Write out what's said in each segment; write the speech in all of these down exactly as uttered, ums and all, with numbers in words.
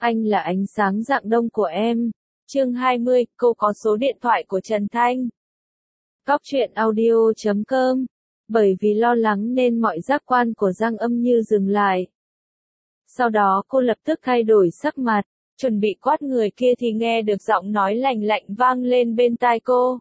Anh là ánh sáng rạng đông của em. Chương hai mươi, cô có số điện thoại của Trần Thanh. Cóc truyện audio chấm com. Bởi vì lo lắng nên mọi giác quan của Giang Âm Như dừng lại. Sau đó cô lập tức thay đổi sắc mặt, chuẩn bị quát người kia thì nghe được giọng nói lạnh lạnh vang lên bên tai cô.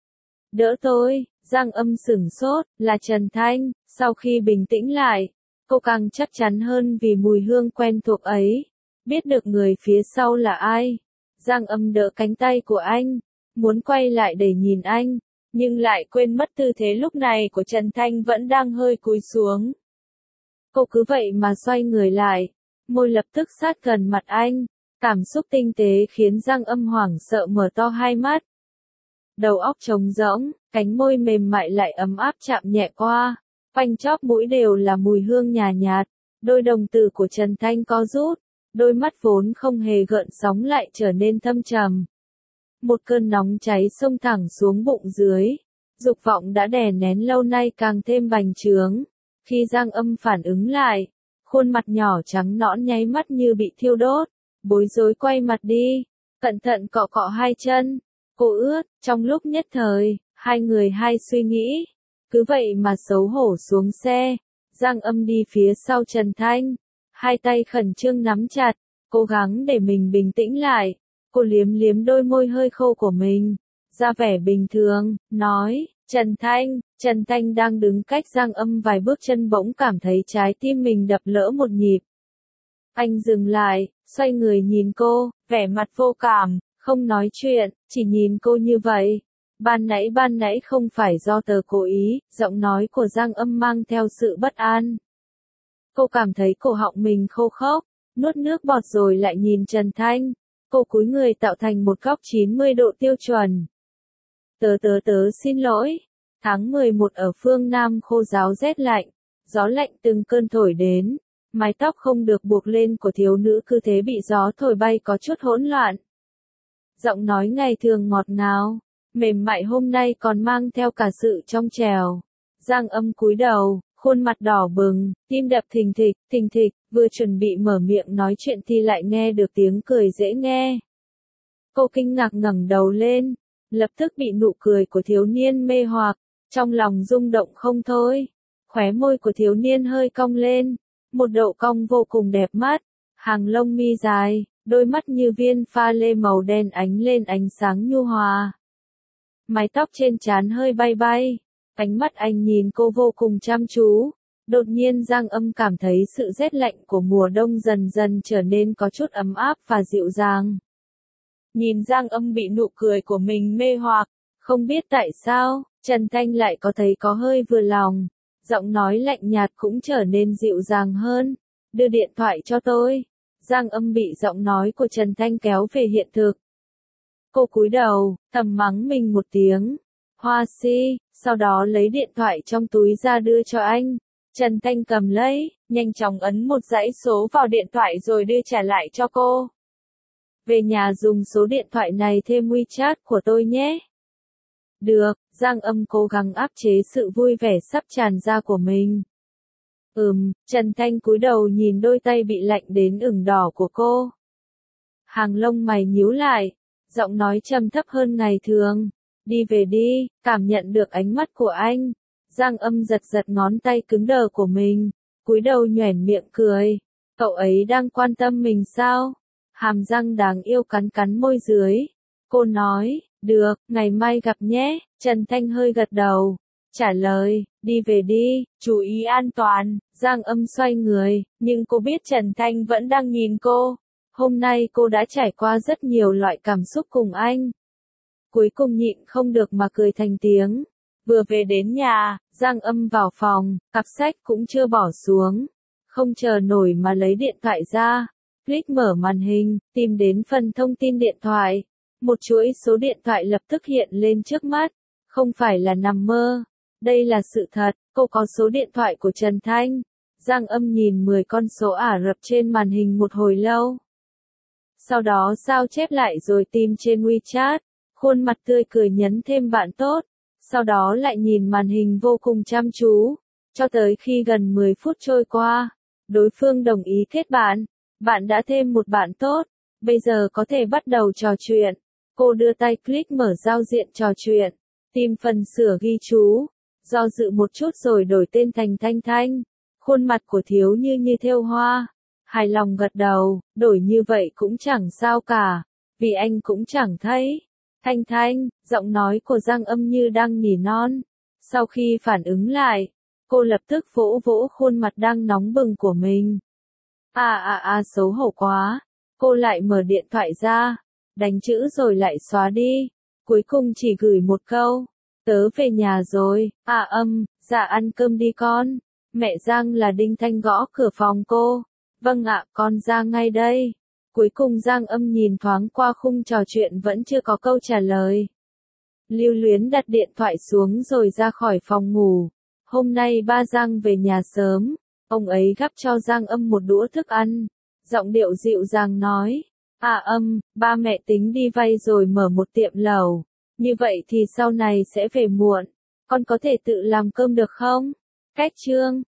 Đỡ tôi. Giang Âm sửng sốt, là Trần Thanh. Sau khi bình tĩnh lại, cô càng chắc chắn hơn vì mùi hương quen thuộc ấy. Biết được người phía sau là ai. Giang Âm đỡ cánh tay của anh, muốn quay lại để nhìn anh, nhưng lại quên mất tư thế lúc này của Trần Thanh vẫn đang hơi cúi xuống. Cô cứ vậy mà xoay người lại, môi lập tức sát gần mặt anh, cảm xúc tinh tế khiến Giang Âm hoảng sợ mở to hai mắt. Đầu óc trống rỗng, cánh môi mềm mại lại ấm áp chạm nhẹ qua, quanh chóp mũi đều là mùi hương nhàn nhạt, đôi đồng tử của Trần Thanh co rút, đôi mắt vốn không hề gợn sóng lại trở nên thâm trầm. Một cơn nóng cháy xông thẳng xuống bụng dưới, dục vọng đã đè nén lâu nay càng thêm bành trướng. Khi Giang Âm phản ứng lại, khuôn mặt nhỏ trắng nõn nháy mắt như bị thiêu đốt, bối rối quay mặt đi, cẩn thận cọ cọ hai chân. Cô ướt, trong lúc nhất thời, hai người hai suy nghĩ, cứ vậy mà xấu hổ xuống xe. Giang Âm đi phía sau Trần Thanh, hai tay khẩn trương nắm chặt, cố gắng để mình bình tĩnh lại. Cô liếm liếm đôi môi hơi khô của mình, ra vẻ bình thường, nói, Trần Thanh. Trần Thanh đang đứng cách Giang Âm vài bước chân bỗng cảm thấy trái tim mình đập lỡ một nhịp. Anh dừng lại, xoay người nhìn cô, vẻ mặt vô cảm, không nói chuyện, chỉ nhìn cô như vậy. Ban nãy ban nãy không phải do tớ cố ý, giọng nói của Giang Âm mang theo sự bất an. Cô cảm thấy cổ họng mình khô khốc, nuốt nước bọt rồi lại nhìn Trần Thanh. Cô cúi người tạo thành một góc chín mươi độ tiêu chuẩn. Tớ tớ tớ xin lỗi. Tháng mười một ở phương Nam khô ráo rét lạnh, gió lạnh từng cơn thổi đến, mái tóc không được buộc lên của thiếu nữ cứ thế bị gió thổi bay có chút hỗn loạn. Giọng nói ngày thường ngọt ngào, mềm mại hôm nay còn mang theo cả sự trong trẻo. Giang Âm cúi đầu, khuôn mặt đỏ bừng, tim đập thình thịch, thình thịch, vừa chuẩn bị mở miệng nói chuyện thì lại nghe được tiếng cười dễ nghe. Cô kinh ngạc ngẩng đầu lên, lập tức bị nụ cười của thiếu niên mê hoặc, trong lòng rung động không thôi. Khóe môi của thiếu niên hơi cong lên, một độ cong vô cùng đẹp mắt, hàng lông mi dài, đôi mắt như viên pha lê màu đen ánh lên ánh sáng nhu hòa. Mái tóc trên trán hơi bay bay, ánh mắt anh nhìn cô vô cùng chăm chú. Đột nhiên Giang Âm cảm thấy sự rét lạnh của mùa đông dần dần trở nên có chút ấm áp và dịu dàng. Nhìn Giang Âm bị nụ cười của mình mê hoặc, không biết tại sao, Trần Thanh lại có thấy có hơi vừa lòng, giọng nói lạnh nhạt cũng trở nên dịu dàng hơn. Đưa điện thoại cho tôi. Giang Âm bị giọng nói của Trần Thanh kéo về hiện thực. Cô cúi đầu, thầm mắng mình một tiếng. Hoa si, sau đó lấy điện thoại trong túi ra đưa cho anh. Trần Thanh cầm lấy, nhanh chóng ấn một dãy số vào điện thoại rồi đưa trả lại cho cô. Về nhà dùng số điện thoại này thêm WeChat của tôi nhé. Được. Giang Âm cố gắng áp chế sự vui vẻ sắp tràn ra của mình. Ừm, Trần Thanh cúi đầu nhìn đôi tay bị lạnh đến ửng đỏ của cô. Hàng lông mày nhíu lại, giọng nói trầm thấp hơn ngày thường. Đi về đi. Cảm nhận được ánh mắt của anh, Giang Âm giật giật ngón tay cứng đờ của mình, cúi đầu nhoẻn miệng cười. Cậu ấy đang quan tâm mình sao? Hàm răng đáng yêu cắn cắn môi dưới. Cô nói, được, ngày mai gặp nhé. Trần Thanh hơi gật đầu, trả lời, đi về đi, chú ý an toàn. Giang Âm xoay người, nhưng cô biết Trần Thanh vẫn đang nhìn cô. Hôm nay cô đã trải qua rất nhiều loại cảm xúc cùng anh. Cuối cùng nhịn không được mà cười thành tiếng. Vừa về đến nhà, Giang Âm vào phòng, cặp sách cũng chưa bỏ xuống. Không chờ nổi mà lấy điện thoại ra. Click mở màn hình, tìm đến phần thông tin điện thoại. Một chuỗi số điện thoại lập tức hiện lên trước mắt. Không phải là nằm mơ. Đây là sự thật, cô có số điện thoại của Trần Thanh. Giang Âm nhìn mười con số Ả Rập trên màn hình một hồi lâu. Sau đó sao chép lại rồi tìm trên WeChat. Khuôn mặt tươi cười nhấn thêm bạn tốt. Sau đó lại nhìn màn hình vô cùng chăm chú. Cho tới khi gần mười phút trôi qua, đối phương đồng ý kết bạn. Bạn đã thêm một bạn tốt, bây giờ có thể bắt đầu trò chuyện. Cô đưa tay click mở giao diện trò chuyện, tìm phần sửa ghi chú, do dự một chút rồi đổi tên thành Thanh Thanh. Khuôn mặt của Thiếu Như như thêu hoa, hài lòng gật đầu, đổi như vậy cũng chẳng sao cả, vì anh cũng chẳng thấy. Thanh Thanh, giọng nói của Giang Âm như đang nỉ non. Sau khi phản ứng lại, cô lập tức vỗ vỗ khuôn mặt đang nóng bừng của mình. À à à xấu hổ quá. Cô lại mở điện thoại ra, đánh chữ rồi lại xóa đi. Cuối cùng chỉ gửi một câu. Tớ về nhà rồi. À Âm, dạ ăn cơm đi con. Mẹ Giang là Đinh Thanh gõ cửa phòng cô. Vâng ạ, con ra ngay đây. Cuối cùng Giang Âm nhìn thoáng qua khung trò chuyện vẫn chưa có câu trả lời. Lưu Luyến đặt điện thoại xuống rồi ra khỏi phòng ngủ. Hôm nay ba Giang về nhà sớm, ông ấy gắp cho Giang Âm một đũa thức ăn. Giọng điệu dịu dàng nói, à Âm, ba mẹ tính đi vay rồi mở một tiệm lẩu. Như vậy thì sau này sẽ về muộn, con có thể tự làm cơm được không? Cách chương